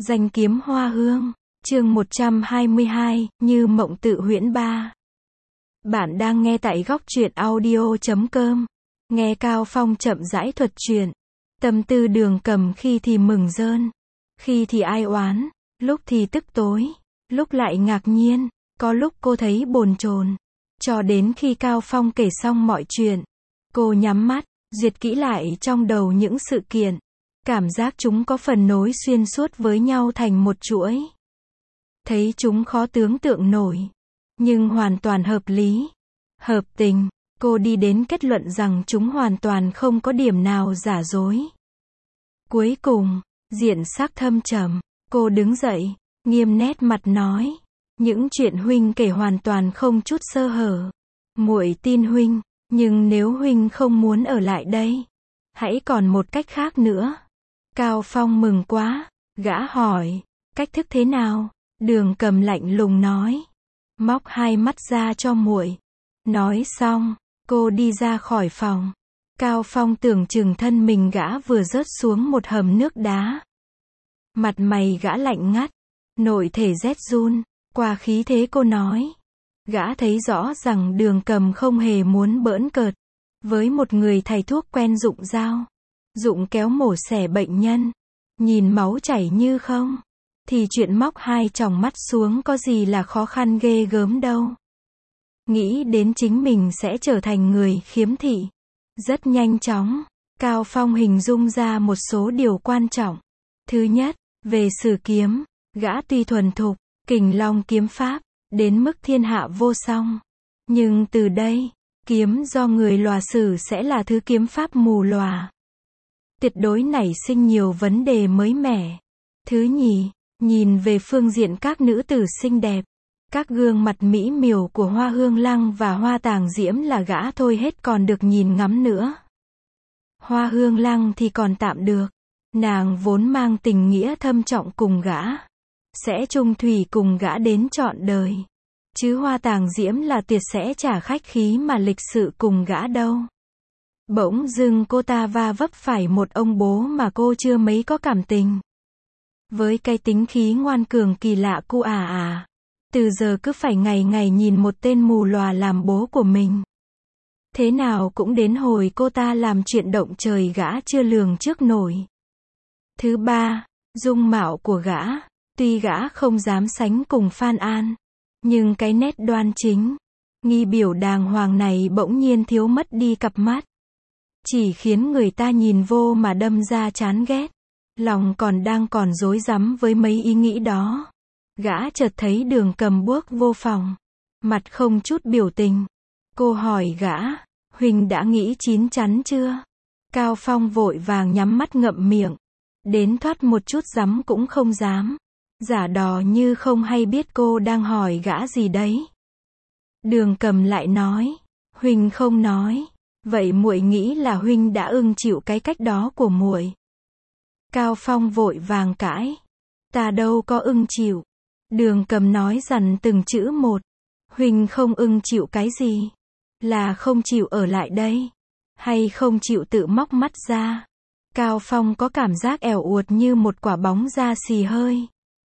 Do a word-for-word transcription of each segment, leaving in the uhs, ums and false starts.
Danh kiếm hoa hương, chương một trăm hai mươi hai, như mộng tự huyễn ba. Bạn đang nghe tại góc truyện audio chấm com. Nghe Cao Phong chậm rãi thuật truyện. Tâm tư Đường Cầm khi thì mừng rơn, khi thì ai oán, lúc thì tức tối, lúc lại ngạc nhiên, có lúc cô thấy bồn chồn. Cho đến khi Cao Phong kể xong mọi chuyện, cô nhắm mắt, duyệt kỹ lại trong đầu những sự kiện. Cảm giác chúng có phần nối xuyên suốt với nhau thành một chuỗi. Thấy chúng khó tưởng tượng nổi, nhưng hoàn toàn hợp lý, hợp tình. Cô đi đến kết luận rằng chúng hoàn toàn không có điểm nào giả dối. Cuối cùng, diện sắc thâm trầm, cô đứng dậy, nghiêm nét mặt nói, những chuyện huynh kể hoàn toàn không chút sơ hở. Muội tin huynh, nhưng nếu huynh không muốn ở lại đây, hãy còn một cách khác nữa. Cao Phong mừng quá, gã hỏi, cách thức thế nào? Đường Cầm lạnh lùng nói, móc hai mắt ra cho muội. Nói xong, cô đi ra khỏi phòng. Cao Phong tưởng chừng thân mình gã vừa rớt xuống một hầm nước đá. Mặt mày gã lạnh ngắt, nội thể rét run. Qua khí thế cô nói, gã thấy rõ rằng Đường Cầm không hề muốn bỡn cợt với một người thầy thuốc quen dụng dao, dụng kéo mổ xẻ bệnh nhân, nhìn máu chảy như không, thì chuyện móc hai tròng mắt xuống có gì là khó khăn ghê gớm đâu. Nghĩ đến chính mình sẽ trở thành người khiếm thị. Rất nhanh chóng, Cao Phong hình dung ra một số điều quan trọng. Thứ nhất, về sử kiếm, gã tuy thuần thục, kình long kiếm pháp, đến mức thiên hạ vô song. Nhưng từ đây, kiếm do người lòa sử sẽ là thứ kiếm pháp mù lòa. Tuyệt đối nảy sinh nhiều vấn đề mới mẻ. Thứ nhì, nhìn về phương diện các nữ tử xinh đẹp, các gương mặt mỹ miều của Hoa Hương Lăng và Hoa Tàng Diễm là gã thôi hết còn được nhìn ngắm nữa. Hoa Hương Lăng thì còn tạm được, nàng vốn mang tình nghĩa thâm trọng cùng gã, sẽ chung thủy cùng gã đến trọn đời. Chứ Hoa Tàng Diễm là tuyệt sẽ chả khách khí mà lịch sự cùng gã đâu. Bỗng dưng cô ta va vấp phải một ông bố mà cô chưa mấy có cảm tình. Với cái tính khí ngoan cường kỳ lạ cu à à, từ giờ cứ phải ngày ngày nhìn một tên mù lòa làm bố của mình. Thế nào cũng đến hồi cô ta làm chuyện động trời gã chưa lường trước nổi. Thứ ba, dung mạo của gã, tuy gã không dám sánh cùng Phan An, nhưng cái nét đoan chính, nghi biểu đàng hoàng này bỗng nhiên thiếu mất đi cặp mắt. Chỉ khiến người ta nhìn vô mà đâm ra chán ghét. Lòng còn đang còn rối rắm với mấy ý nghĩ đó. Gã chợt thấy Đường Cầm bước vô phòng, mặt không chút biểu tình. Cô hỏi gã, huynh đã nghĩ chín chắn chưa? Cao Phong vội vàng nhắm mắt ngậm miệng, đến thoát một chút rắm cũng không dám, giả đò như không hay biết cô đang hỏi gã gì đấy. Đường Cầm lại nói, huynh không nói, vậy muội nghĩ là huynh đã ưng chịu cái cách đó của muội. Cao Phong vội vàng cãi, ta đâu có ưng chịu. Đường Cầm nói dằn từng chữ một, huynh không ưng chịu cái gì? Là không chịu ở lại đây, hay không chịu tự móc mắt ra? Cao Phong có cảm giác ẻo uột như một quả bóng da xì hơi,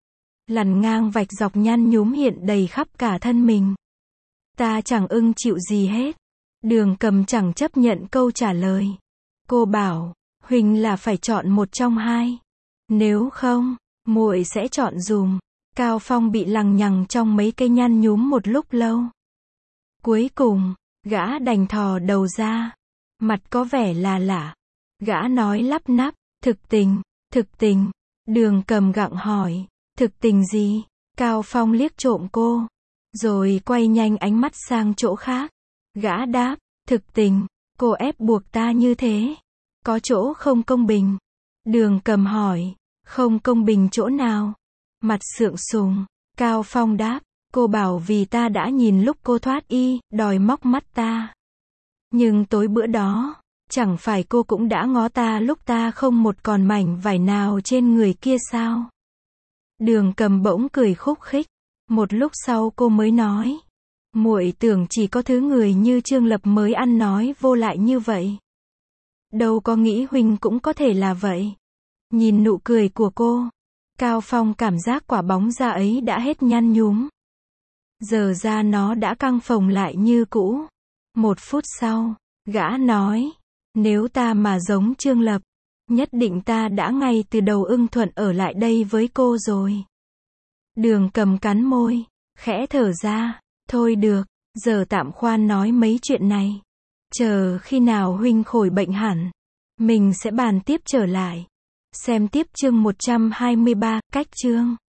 lằn ngang vạch dọc nhăn nhúm hiện đầy khắp cả thân mình. Ta chẳng ưng chịu gì hết. Đường Cầm chẳng chấp nhận câu trả lời. Cô bảo, huynh là phải chọn một trong hai. Nếu không, muội sẽ chọn dùm. Cao Phong bị lằng nhằng trong mấy cây nhăn nhúm một lúc lâu. Cuối cùng, gã đành thò đầu ra. Mặt có vẻ là lạ. Gã nói lắp nắp, thực tình, thực tình. Đường Cầm gặng hỏi, thực tình gì? Cao Phong liếc trộm cô, rồi quay nhanh ánh mắt sang chỗ khác. Gã đáp, thực tình, cô ép buộc ta như thế, có chỗ không công bình. Đường Cầm hỏi, không công bình chỗ nào? Mặt sượng sùng, Cao Phong đáp, cô bảo vì ta đã nhìn lúc cô thoát y, đòi móc mắt ta. Nhưng tối bữa đó, chẳng phải cô cũng đã ngó ta lúc ta không một còn mảnh vải nào trên người kia sao? Đường Cầm bỗng cười khúc khích. Một lúc sau cô mới nói, muội tưởng chỉ có thứ người như Trương Lập mới ăn nói vô lại như vậy. Đâu có nghĩ huynh cũng có thể là vậy. Nhìn nụ cười của cô, Cao Phong cảm giác quả bóng da ấy đã hết nhăn nhúm. Giờ da nó đã căng phồng lại như cũ. Một phút sau, gã nói, nếu ta mà giống Trương Lập, nhất định ta đã ngay từ đầu ưng thuận ở lại đây với cô rồi. Đường Cầm cắn môi, khẽ thở ra, thôi được, giờ tạm khoan nói mấy chuyện này. Chờ khi nào huynh khỏi bệnh hẳn, mình sẽ bàn tiếp trở lại. Xem tiếp chương một trăm hai mươi ba, cách chương.